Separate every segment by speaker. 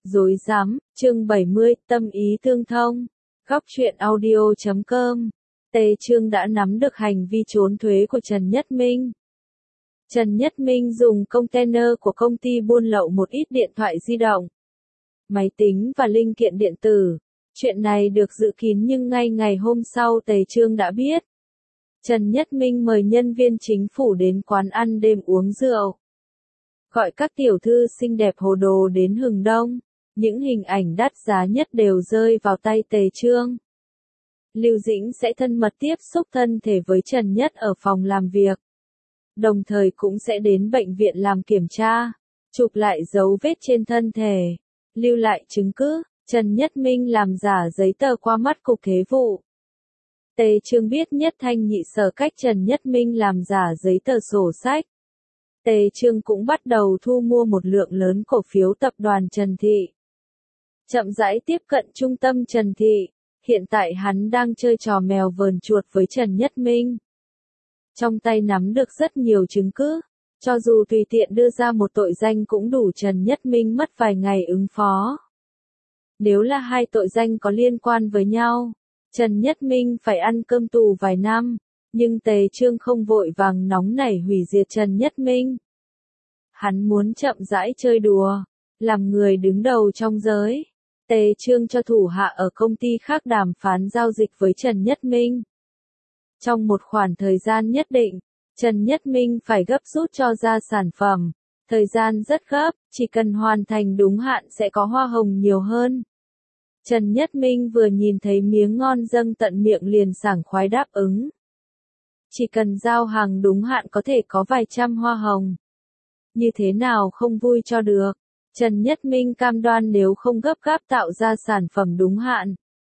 Speaker 1: Rối rắm, chương 70, tâm ý tương thông. Góc truyện audio.com. Tề Chương đã nắm được hành vi trốn thuế của Trần Nhất Minh. Trần Nhất Minh dùng container của công ty buôn lậu một ít điện thoại di động, máy tính và linh kiện điện tử. Chuyện này được dự kín nhưng ngay ngày hôm sau Tề Chương đã biết. Trần Nhất Minh mời nhân viên chính phủ đến quán ăn đêm uống rượu. Gọi các tiểu thư xinh đẹp hồ đồ đến hừng đông. Những hình ảnh đắt giá nhất đều rơi vào tay Tề Chương. Lưu Dĩnh sẽ thân mật tiếp xúc thân thể với Trần Nhất ở phòng làm việc. Đồng thời cũng sẽ đến bệnh viện làm kiểm tra, chụp lại dấu vết trên thân thể, lưu lại chứng cứ. Trần Nhất Minh làm giả giấy tờ qua mắt cục thuế vụ. Tề Chương biết nhất thanh nhị sở cách Trần Nhất Minh làm giả giấy tờ sổ sách. Tề Chương cũng bắt đầu thu mua một lượng lớn cổ phiếu tập đoàn Trần Thị. Chậm rãi tiếp cận trung tâm Trần Thị, hiện tại hắn đang chơi trò mèo vờn chuột với Trần Nhất Minh. Trong tay nắm được rất nhiều chứng cứ, cho dù tùy tiện đưa ra một tội danh cũng đủ Trần Nhất Minh mất vài ngày ứng phó. Nếu là hai tội danh có liên quan với nhau, Trần Nhất Minh phải ăn cơm tù vài năm, nhưng Tề Chương không vội vàng nóng nảy hủy diệt Trần Nhất Minh. Hắn muốn chậm rãi chơi đùa, làm người đứng đầu trong giới. Tề Chương cho thủ hạ ở công ty khác đàm phán giao dịch với Trần Nhất Minh. Trong một khoảng thời gian nhất định, Trần Nhất Minh phải gấp rút cho ra sản phẩm. Thời gian rất gấp, chỉ cần hoàn thành đúng hạn sẽ có hoa hồng nhiều hơn. Trần Nhất Minh vừa nhìn thấy miếng ngon dâng tận miệng liền sảng khoái đáp ứng. Chỉ cần giao hàng đúng hạn có thể có vài trăm hoa hồng. Như thế nào không vui cho được. Trần Nhất Minh cam đoan nếu không gấp gáp tạo ra sản phẩm đúng hạn,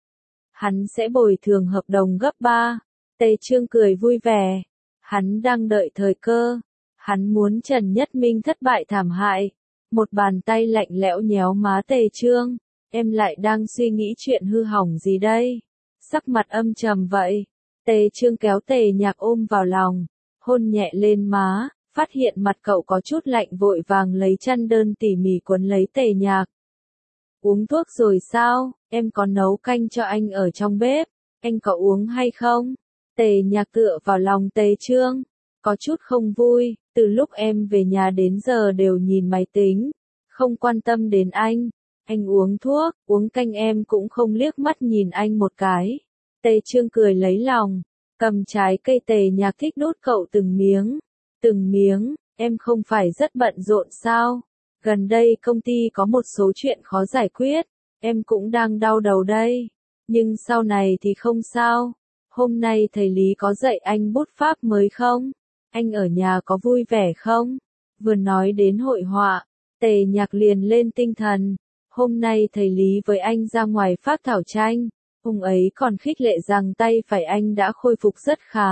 Speaker 1: hắn sẽ bồi thường hợp đồng gấp 3. Tề Chương cười vui vẻ. Hắn đang đợi thời cơ. Hắn muốn Trần Nhất Minh thất bại thảm hại. Một bàn tay lạnh lẽo nhéo má Tề Chương. Em lại đang suy nghĩ chuyện hư hỏng gì đây? Sắc mặt âm trầm vậy. Tề Chương kéo Tề Nhạc ôm vào lòng, hôn nhẹ lên má. Phát hiện mặt cậu có chút lạnh vội vàng lấy chăn đơn tỉ mỉ quấn lấy Tề Nhạc. Uống thuốc rồi sao? Em có nấu canh cho anh ở trong bếp. Anh có uống hay không? Tề Nhạc tựa vào lòng Tề Chương. Có chút không vui, từ lúc em về nhà đến giờ đều nhìn máy tính. Không quan tâm đến anh. Anh uống thuốc, uống canh em cũng không liếc mắt nhìn anh một cái. Tề Chương cười lấy lòng. Cầm trái cây Tề Nhạc thích đút cậu từng miếng. Từng miếng, em không phải rất bận rộn sao? Gần đây công ty có một số chuyện khó giải quyết, em cũng đang đau đầu đây. Nhưng sau này thì không sao. Hôm nay thầy Lý có dạy anh bút pháp mới không? Anh ở nhà có vui vẻ không? Vừa nói đến hội họa, Tề Nhạc liền lên tinh thần. Hôm nay thầy Lý với anh ra ngoài phác thảo tranh, ông ấy còn khích lệ rằng tay phải anh đã khôi phục rất khá.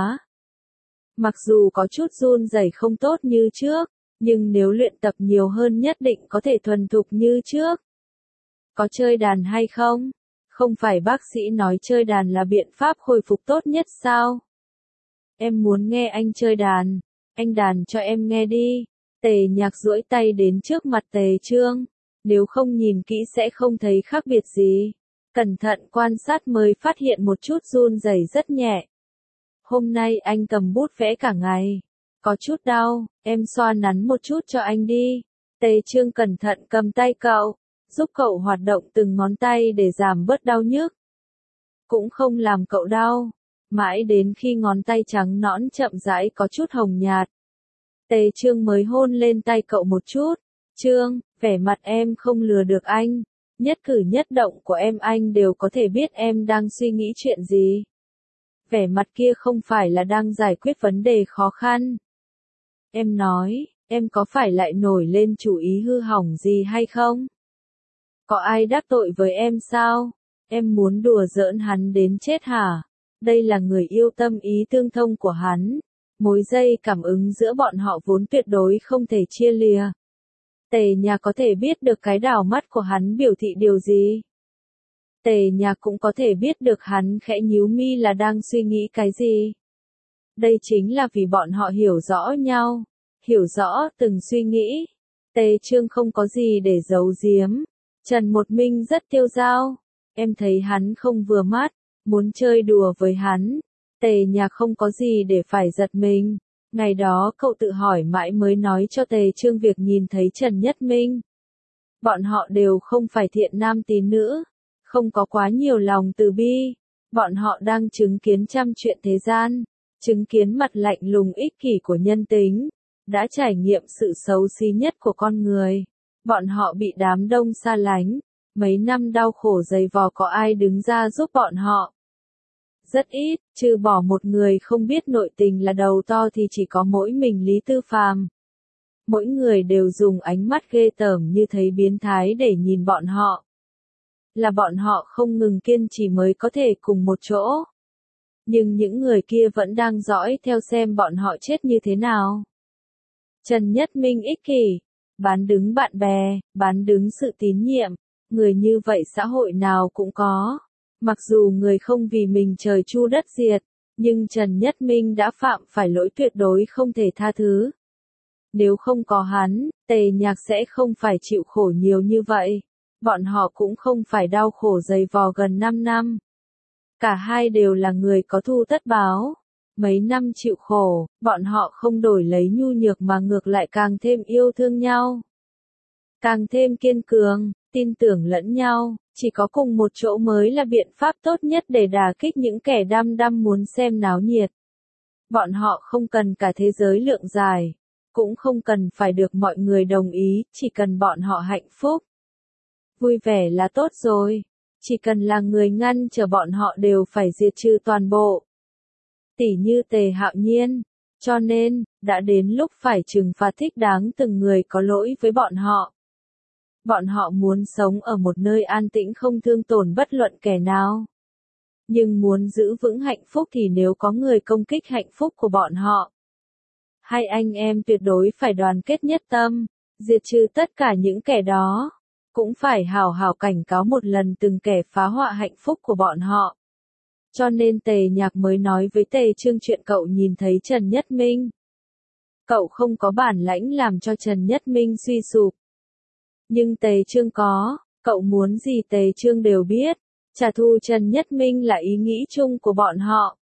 Speaker 1: Mặc dù có chút run rẩy không tốt như trước, nhưng nếu luyện tập nhiều hơn nhất định có thể thuần thục như trước. Có chơi đàn hay không? Không phải bác sĩ nói chơi đàn là biện pháp hồi phục tốt nhất sao? Em muốn nghe anh chơi đàn, anh đàn cho em nghe đi. Tề Nhạc duỗi tay đến trước mặt Tề Chương, nếu không nhìn kỹ sẽ không thấy khác biệt gì. Cẩn thận quan sát mới phát hiện một chút run rẩy rất nhẹ. Hôm nay anh cầm bút vẽ cả ngày. Có chút đau, em xoa nắn một chút cho anh đi. Tề Chương cẩn thận cầm tay cậu, giúp cậu hoạt động từng ngón tay để giảm bớt đau nhức. Cũng không làm cậu đau, mãi đến khi ngón tay trắng nõn chậm rãi có chút hồng nhạt. Tề Chương mới hôn lên tay cậu một chút. Chương, vẻ mặt em không lừa được anh. Nhất cử nhất động của em anh đều có thể biết em đang suy nghĩ chuyện gì. Vẻ mặt kia không phải là đang giải quyết vấn đề khó khăn. Em nói, em có phải lại nổi lên chủ ý hư hỏng gì hay không? Có ai đắc tội với em sao? Em muốn đùa giỡn hắn đến chết hả? Đây là người yêu tâm ý tương thông của hắn. Mối dây cảm ứng giữa bọn họ vốn tuyệt đối không thể chia lìa. Tề Nhạc có thể biết được cái đảo mắt của hắn biểu thị điều gì? Tề Nhạc cũng có thể biết được hắn khẽ nhíu mi là đang suy nghĩ cái gì. Đây chính là vì bọn họ hiểu rõ nhau, hiểu rõ từng suy nghĩ. Tề Chương không có gì để giấu giếm. Trần Một Minh rất tiêu dao. Em thấy hắn không vừa mắt, muốn chơi đùa với hắn. Tề Nhạc không có gì để phải giật mình. Ngày đó cậu tự hỏi mãi mới nói cho Tề Trương việc nhìn thấy Trần Nhất Minh. Bọn họ đều không phải thiện nam tín nữ, không có quá nhiều lòng từ bi. Bọn họ đang chứng kiến trăm chuyện thế gian, chứng kiến mặt lạnh lùng ích kỷ của nhân tính, đã trải nghiệm sự xấu xí nhất của con người. Bọn họ bị đám đông xa lánh, mấy năm đau khổ dày vò có ai đứng ra giúp bọn họ. Rất ít, trừ bỏ một người không biết nội tình là đầu to thì chỉ có mỗi mình Lý Tư Phàm. Mỗi người đều dùng ánh mắt ghê tởm như thấy biến thái để nhìn bọn họ. Là bọn họ không ngừng kiên trì mới có thể cùng một chỗ. Nhưng những người kia vẫn đang dõi theo xem bọn họ chết như thế nào. Trần Nhất Minh ích kỷ, bán đứng bạn bè, bán đứng sự tín nhiệm. Người như vậy xã hội nào cũng có. Mặc dù người không vì mình trời chu đất diệt, nhưng Trần Nhất Minh đã phạm phải lỗi tuyệt đối không thể tha thứ. Nếu không có hắn, Tề Nhạc sẽ không phải chịu khổ nhiều như vậy. Bọn họ cũng không phải đau khổ dày vò gần 5 năm. Cả hai đều là người có thù tất báo. Mấy năm chịu khổ, bọn họ không đổi lấy nhu nhược mà ngược lại càng thêm yêu thương nhau. Càng thêm kiên cường, tin tưởng lẫn nhau, chỉ có cùng một chỗ mới là biện pháp tốt nhất để đả kích những kẻ đăm đăm muốn xem náo nhiệt. Bọn họ không cần cả thế giới lượng dài, cũng không cần phải được mọi người đồng ý, chỉ cần bọn họ hạnh phúc. Vui vẻ là tốt rồi, chỉ cần là người ngăn trở bọn họ đều phải diệt trừ toàn bộ. Tỉ như Tề Hạo Nhiên, cho nên, đã đến lúc phải trừng phạt thích đáng từng người có lỗi với bọn họ. Bọn họ muốn sống ở một nơi an tĩnh không thương tổn bất luận kẻ nào. Nhưng muốn giữ vững hạnh phúc thì nếu có người công kích hạnh phúc của bọn họ, hai anh em tuyệt đối phải đoàn kết nhất tâm, diệt trừ tất cả những kẻ đó. Cũng phải hào hào cảnh cáo một lần từng kẻ phá hoại hạnh phúc của bọn họ. Cho nên Tề Nhạc mới nói với Tề Trương chuyện cậu nhìn thấy Trần Nhất Minh. Cậu không có bản lãnh làm cho Trần Nhất Minh suy sụp. Nhưng Tề Trương có, cậu muốn gì Tề Trương đều biết. Trả thù Trần Nhất Minh là ý nghĩ chung của bọn họ.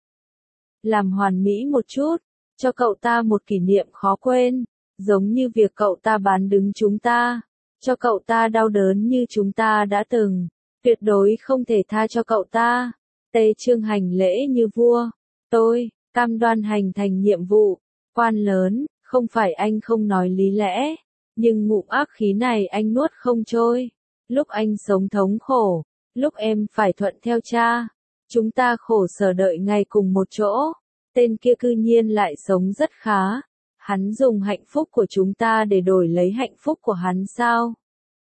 Speaker 1: Làm hoàn mỹ một chút, cho cậu ta một kỷ niệm khó quên, giống như việc cậu ta bán đứng chúng ta. Cho cậu ta đau đớn như chúng ta đã từng, tuyệt đối không thể tha cho cậu ta. Tề Trương hành lễ như vua, tôi, cam đoan hành thành nhiệm vụ, quan lớn, không phải anh không nói lý lẽ, nhưng ngụm ác khí này anh nuốt không trôi. Lúc anh sống thống khổ, lúc em phải thuận theo cha, chúng ta khổ sở đợi ngày cùng một chỗ, tên kia cư nhiên lại sống rất khá. Hắn dùng hạnh phúc của chúng ta để đổi lấy hạnh phúc của hắn sao?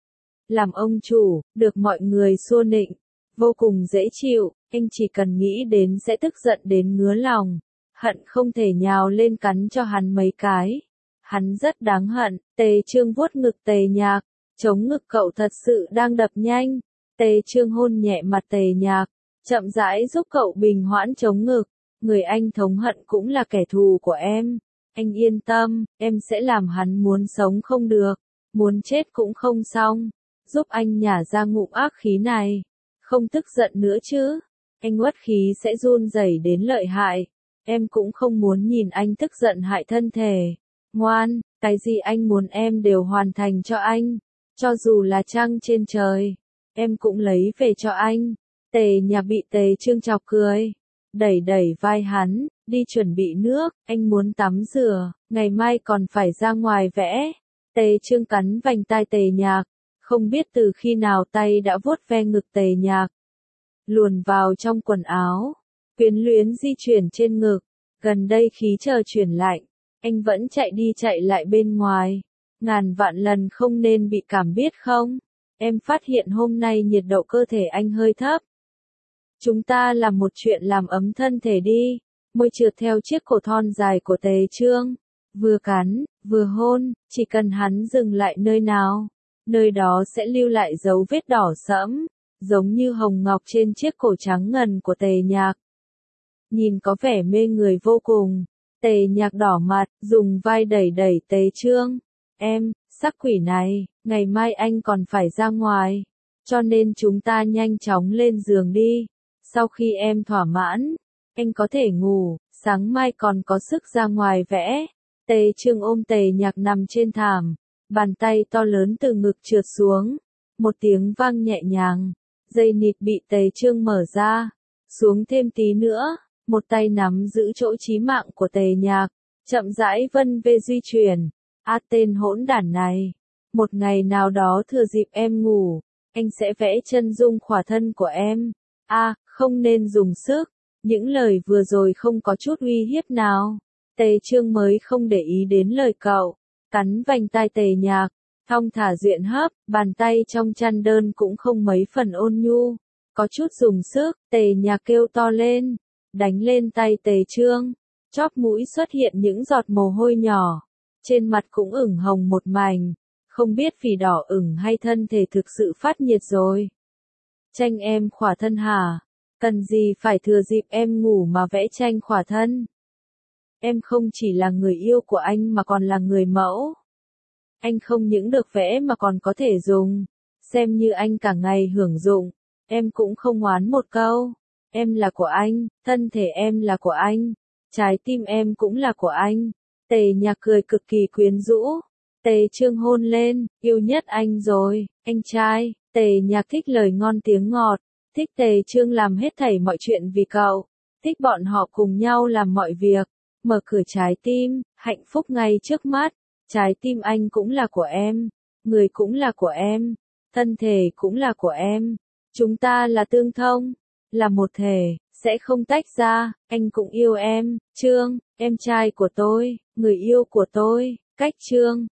Speaker 1: Làm ông chủ, được mọi người xua nịnh, vô cùng dễ chịu, anh chỉ cần nghĩ đến sẽ tức giận đến ngứa lòng, hận không thể nhào lên cắn cho hắn mấy cái. Hắn rất đáng hận. Tề Trương vuốt ngực Tề Nhạc, chống ngực cậu thật sự đang đập nhanh. Tề Trương hôn nhẹ mặt Tề Nhạc, chậm rãi giúp cậu bình hoãn chống ngực. Người anh thống hận cũng là kẻ thù của em. Anh yên tâm, em sẽ làm hắn muốn sống không được, muốn chết cũng không xong. Giúp anh nhả ra ngụm ác khí này. Không tức giận nữa chứ. Anh uất khí sẽ run rẩy đến lợi hại. Em cũng không muốn nhìn anh tức giận hại thân thể. Ngoan, cái gì anh muốn em đều hoàn thành cho anh. Cho dù là trăng trên trời, em cũng lấy về cho anh. Tề Nhạc bị Tề Trương chọc cười. Đẩy đẩy vai hắn, đi chuẩn bị nước, anh muốn tắm rửa, ngày mai còn phải ra ngoài vẽ. Tề Trương cắn vành tai Tề Nhạc, không biết từ khi nào tay đã vuốt ve ngực Tề Nhạc. Luồn vào trong quần áo, quyến luyến di chuyển trên ngực, gần đây khí trời chuyển lạnh, anh vẫn chạy đi chạy lại bên ngoài. Ngàn vạn lần không nên bị cảm biết không? Em phát hiện hôm nay nhiệt độ cơ thể anh hơi thấp. Chúng ta làm một chuyện làm ấm thân thể đi. Môi trượt theo chiếc cổ thon dài của Tề Trương. Vừa cắn, vừa hôn, chỉ cần hắn dừng lại nơi nào, nơi đó sẽ lưu lại dấu vết đỏ sẫm, giống như hồng ngọc trên chiếc cổ trắng ngần của Tề Nhạc. Nhìn có vẻ mê người vô cùng. Tề Nhạc đỏ mặt, dùng vai đẩy đẩy Tề Trương. Em, sắc quỷ này, ngày mai anh còn phải ra ngoài. cho nên chúng ta nhanh chóng lên giường đi. Sau khi em thỏa mãn, anh có thể ngủ, sáng mai còn có sức ra ngoài vẽ. Tề Trương ôm Tề Nhạc nằm trên thảm, bàn tay to lớn từ ngực trượt xuống, một tiếng vang nhẹ nhàng, dây nịt bị Tề Trương mở ra, xuống thêm tí nữa, một tay nắm giữ chỗ chí mạng của Tề Nhạc, chậm rãi vân vê di chuyển. Tên hỗn đản này, một ngày nào đó thừa dịp em ngủ, anh sẽ vẽ chân dung khỏa thân của em. Không nên dùng sức. Những lời vừa rồi không có chút uy hiếp nào. Tề Trương mới không để ý đến lời cậu, cắn vành tai Tề Nhạc, thong thả duyện hấp, bàn tay trong chăn đơn cũng không mấy phần ôn nhu, có chút dùng sức. Tề Nhạc kêu to lên, đánh lên tay Tề Trương, chóp mũi xuất hiện những giọt mồ hôi nhỏ, trên mặt cũng ửng hồng một mảnh, không biết vì đỏ ửng hay thân thể thực sự phát nhiệt rồi. Tranh em khỏa thân hả? Cần gì phải thừa dịp em ngủ mà vẽ tranh khỏa thân? Em không chỉ là người yêu của anh mà còn là người mẫu. Anh không những được vẽ mà còn có thể dùng, xem như anh cả ngày hưởng dụng. Em cũng không oán một câu. Em là của anh, thân thể em là của anh, trái tim em cũng là của anh. Tề Nhạc cười cực kỳ quyến rũ. Tề Trương hôn lên, yêu nhất anh rồi, anh trai. Tề Nhạc thích lời ngon tiếng ngọt, thích Tề Trương làm hết thảy mọi chuyện vì cậu, thích bọn họ cùng nhau làm mọi việc, mở cửa trái tim, hạnh phúc ngay trước mắt. Trái tim anh cũng là của em, người cũng là của em, thân thể cũng là của em. Chúng ta là tương thông, là một thể, sẽ không tách ra. Anh cũng yêu em, Trương, em trai của tôi, người yêu của tôi. Cách Trương.